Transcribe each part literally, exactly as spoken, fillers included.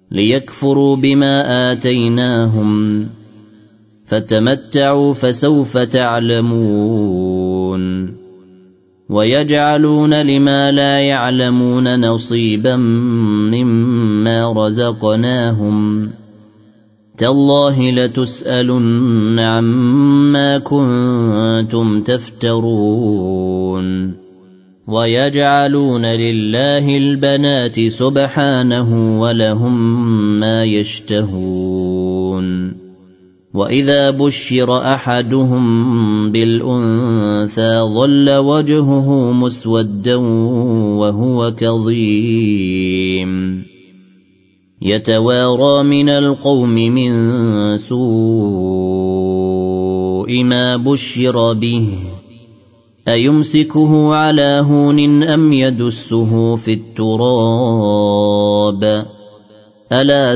ليكفروا بما آتيناهم فتمتعوا فسوف تعلمون ويجعلون لما لا يعلمون نصيبا مما رزقناهم تالله لتسألن عما كنتم تفترون ويجعلون لله البنات سبحانه ولهم ما يشتهون وإذا بشر أحدهم بالأنثى ظل وجهه مسودا وهو كظيم يتوارى من القوم من سوء ما بشر به أيمسكه على هون أم يدسه في التراب ألا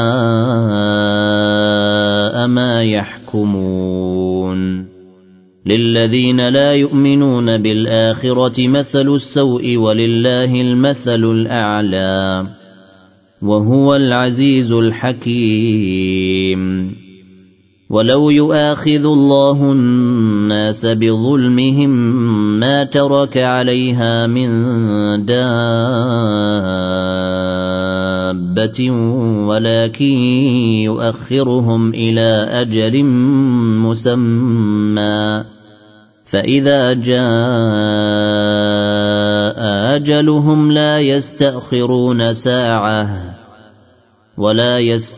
ساء ما يحكمون للذين لا يؤمنون بالآخرة مثل السوء ولله المثل الأعلى وهو العزيز الحكيم ولو يؤاخذ الله الناس بظلمهم ما ترك عليها من دابة ولكن يؤخرهم إلى أجل مسمى فإذا جاء أجلهم لا يستأخرون ساعة ولا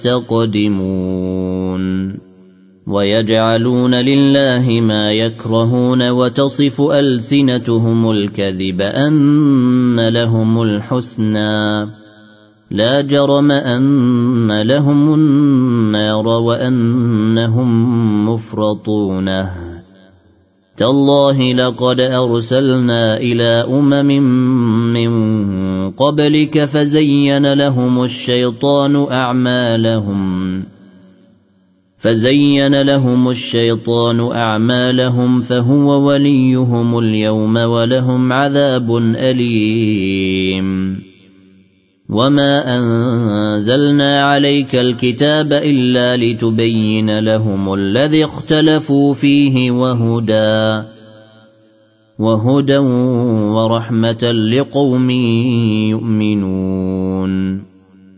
يستقدمون ويجعلون لله ما يكرهون وتصف ألسنتهم الكذب أن لهم الحسنى لا جرم أن لهم النار وأنهم مفرطونه تالله لقد أرسلنا إلى أمم من قبلك فزين لهم الشيطان أعمالهم فزين لهم الشيطان أعمالهم فهو وليهم اليوم ولهم عذاب أليم وما أنزلنا عليك الكتاب إلا لتبين لهم الذي اختلفوا فيه وهدى وهدى ورحمة لقوم يؤمنون